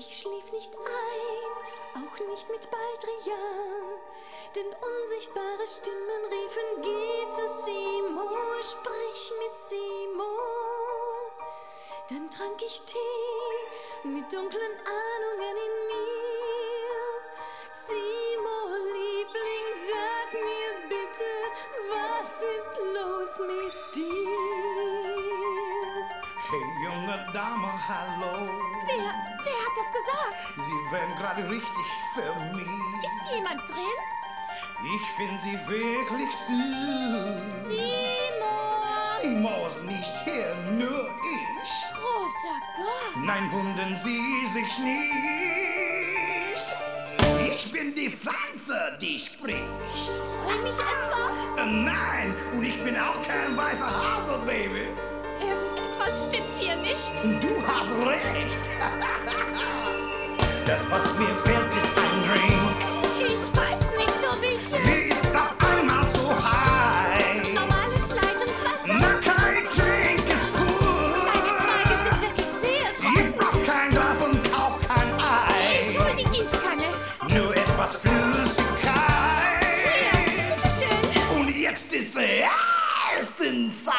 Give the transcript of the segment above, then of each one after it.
Ich schlief nicht ein, auch nicht mit Baldrian, denn unsichtbare Stimmen riefen: Geh zu Seymour, sprich mit Seymour. Dann trank ich Tee mit dunklen Ahnungen in mir. Seymour, Liebling, sag mir bitte, was ist los mit dir? Hey, junge Dame, hallo. Wer hat das gesagt? Sie wären gerade richtig für mich. Ist jemand drin? Ich finde Sie wirklich süß. Seymour! Seymour ist nicht hier, nur ich. Großer Gott! Nein, wundern Sie sich nicht. Ich bin die Pflanze, die spricht. Freue mich etwa? Nein, und ich bin auch kein weißer Hase, Baby. Irgendetwas stimmt hier nicht. Du hast recht. Das, was mir fehlt, ist ein Drink. Ich weiß nicht, ob ich... Mir ist auf einmal so high. Normales Leitungswasser? Na, kein Drink ist pur. Deine Zweige sind wirklich sehr trocken. Ich brauch kein Glas und auch kein Ei. Ich hol die Gießkanne. Nur etwas Flüssigkeit. Hier, bitteschön. Und jetzt ist die Essenzeit.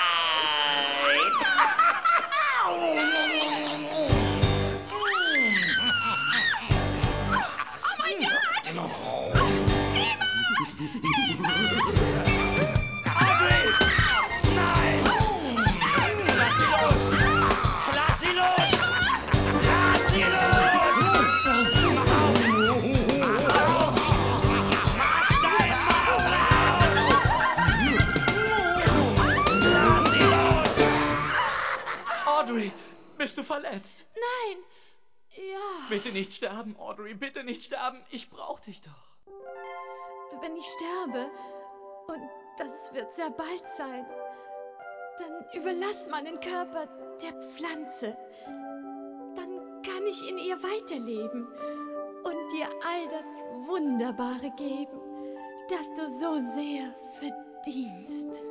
Audrey, bist du verletzt? Nein. Ja. Bitte nicht sterben, Audrey, bitte nicht sterben. Ich brauch dich doch. Wenn ich sterbe, und das wird sehr bald sein, dann überlass meinen Körper der Pflanze. Dann kann ich in ihr weiterleben und dir all das Wunderbare geben, das du so sehr verdienst.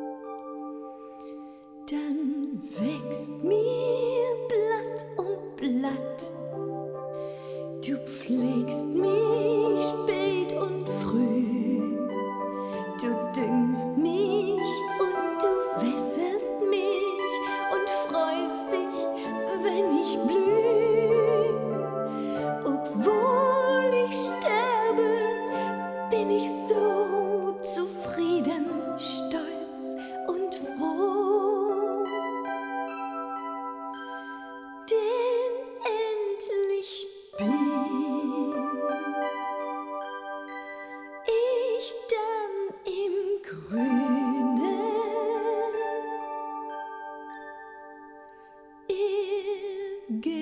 Dann wächst mir Blatt um Blatt. Du pflegst mich spät und früh. Du düngst mich und du wässerst mich und freust dich, wenn ich blüh. Obwohl ich sterbe, bin ich so zufrieden, stolz und froh. Denn endlich bin ich dann im Grünen. Irgendwo.